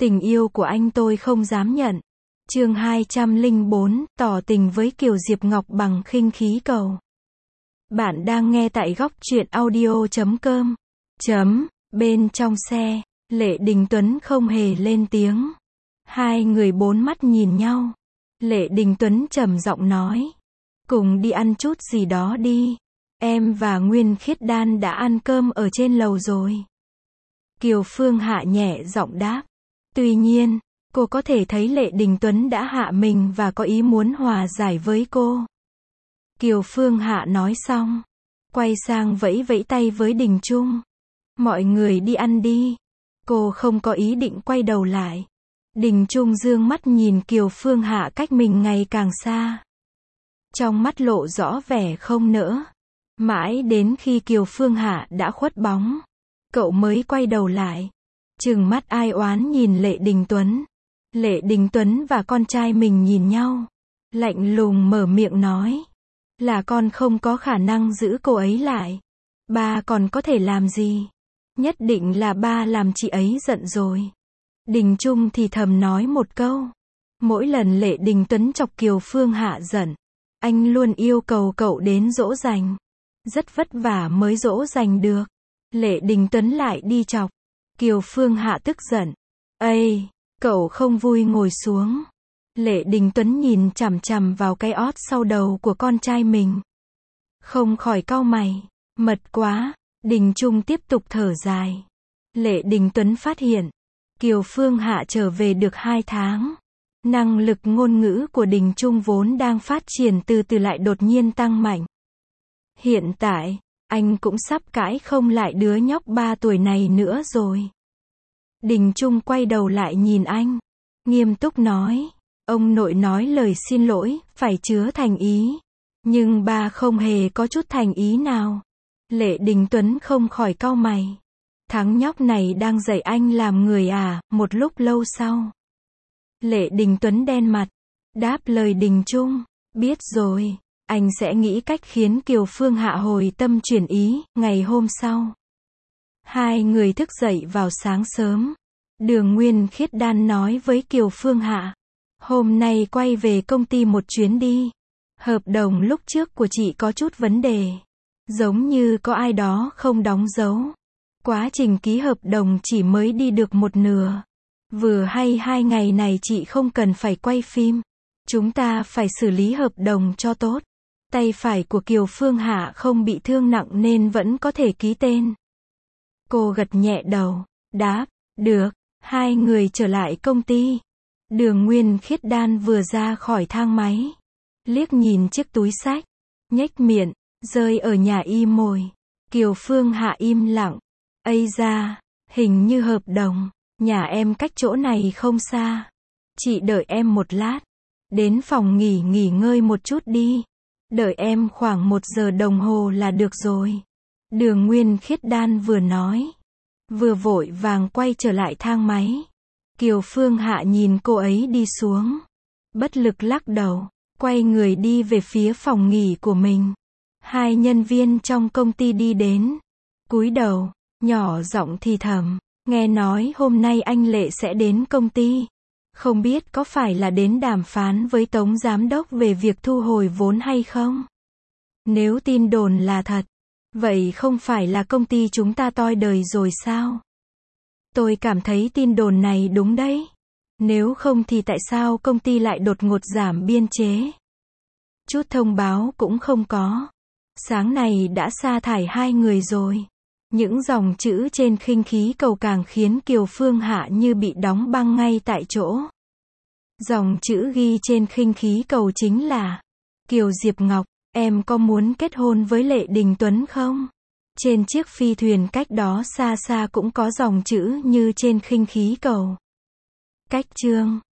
Tình yêu của anh tôi không dám nhận. Chương 204, tỏ tình với Kiều Diệp Ngọc bằng khinh khí cầu. Bạn đang nghe tại góc truyện audio.com. Bên trong xe, Lệ Đình Tuấn không hề lên tiếng. Hai người bốn mắt nhìn nhau. Lệ Đình Tuấn trầm giọng nói. Cùng đi ăn chút gì đó đi. Em và Nguyên Khiết Đan đã ăn cơm ở trên lầu rồi. Kiều Phương Hạ nhẹ giọng đáp. Tuy nhiên, cô có thể thấy Lệ Đình Tuấn đã hạ mình và có ý muốn hòa giải với cô. Kiều Phương Hạ nói xong, quay sang vẫy vẫy tay với Đình Trung. Mọi người đi ăn đi. Cô không có ý định quay đầu lại. Đình Trung dương mắt nhìn Kiều Phương Hạ cách mình ngày càng xa. Trong mắt lộ rõ vẻ không nỡ. Mãi đến khi Kiều Phương Hạ đã khuất bóng, cậu mới quay đầu lại. Trừng mắt ai oán nhìn Lệ Đình Tuấn. Lệ Đình Tuấn và con trai mình nhìn nhau. Lạnh lùng mở miệng nói. Là con không có khả năng giữ cô ấy lại. Ba còn có thể làm gì? Nhất định là ba làm chị ấy giận rồi. Đình Trung thì thầm nói một câu. Mỗi lần Lệ Đình Tuấn chọc Kiều Phương Hạ giận, anh luôn yêu cầu cậu đến dỗ dành. Rất vất vả mới dỗ dành được. Lệ Đình Tuấn lại đi chọc. Kiều Phương Hạ tức giận. Ây, cậu không vui ngồi xuống. Lệ Đình Tuấn nhìn chằm chằm vào cái ót sau đầu của con trai mình. Không khỏi cau mày. Mật quá. Đình Trung tiếp tục thở dài. Lệ Đình Tuấn phát hiện, Kiều Phương Hạ trở về được 2 tháng. Năng lực ngôn ngữ của Đình Trung vốn đang phát triển từ từ lại đột nhiên tăng mạnh. Hiện tại, anh cũng sắp cãi không lại đứa nhóc 3 tuổi này nữa rồi. Đình Trung quay đầu lại nhìn anh, nghiêm túc nói. Ông nội nói lời xin lỗi, phải chứa thành ý. Nhưng ba không hề có chút thành ý nào. Lệ Đình Tuấn không khỏi cau mày. Thằng nhóc này đang dạy anh làm người à? Một lúc lâu sau, Lệ Đình Tuấn đen mặt, đáp lời Đình Trung. Biết rồi, anh sẽ nghĩ cách khiến Kiều Phương Hạ hồi tâm chuyển ý. Ngày hôm sau, hai người thức dậy vào sáng sớm. Đường Nguyên Khiết Đan nói với Kiều Phương Hạ. Hôm nay quay về công ty một chuyến đi. Hợp đồng lúc trước của chị có chút vấn đề. Giống như có ai đó không đóng dấu. Quá trình ký hợp đồng chỉ mới đi được một nửa. Vừa hay 2 ngày này chị không cần phải quay phim. Chúng ta phải xử lý hợp đồng cho tốt. Tay phải của Kiều Phương Hạ không bị thương nặng nên vẫn có thể ký tên. Cô gật nhẹ đầu, đáp, được. Hai người trở lại công ty. Đường Nguyên Khiết Đan vừa ra khỏi thang máy. Liếc nhìn chiếc túi xách. Nhếch miệng, rơi ở nhà y mồi. Kiều Phương Hạ im lặng. Ây da, hình như hợp đồng. Nhà em cách chỗ này không xa. Chị đợi em một lát. Đến phòng nghỉ ngơi một chút đi. Đợi em khoảng 1 giờ đồng hồ là được rồi. Đường Nguyên Khiết Đan vừa nói, vừa vội vàng quay trở lại thang máy. Kiều Phương Hạ nhìn cô ấy đi xuống. Bất lực lắc đầu, quay người đi về phía phòng nghỉ của mình. Hai nhân viên trong công ty đi đến. Cúi đầu, nhỏ giọng thì thầm. Nghe nói hôm nay anh Lệ sẽ đến công ty. Không biết có phải là đến đàm phán với Tống Giám đốc về việc thu hồi vốn hay không? Nếu tin đồn là thật, vậy không phải là công ty chúng ta toi đời rồi sao? Tôi cảm thấy tin đồn này đúng đấy. Nếu không thì tại sao công ty lại đột ngột giảm biên chế? Chút thông báo cũng không có. Sáng này đã sa thải 2 người rồi. Những dòng chữ trên khinh khí cầu càng khiến Kiều Phương Hạ như bị đóng băng ngay tại chỗ. Dòng chữ ghi trên khinh khí cầu chính là: Kiều Diệp Ngọc, em có muốn kết hôn với Lệ Đình Tuấn không? Trên chiếc phi thuyền cách đó xa xa cũng có dòng chữ như trên khinh khí cầu. Cách chương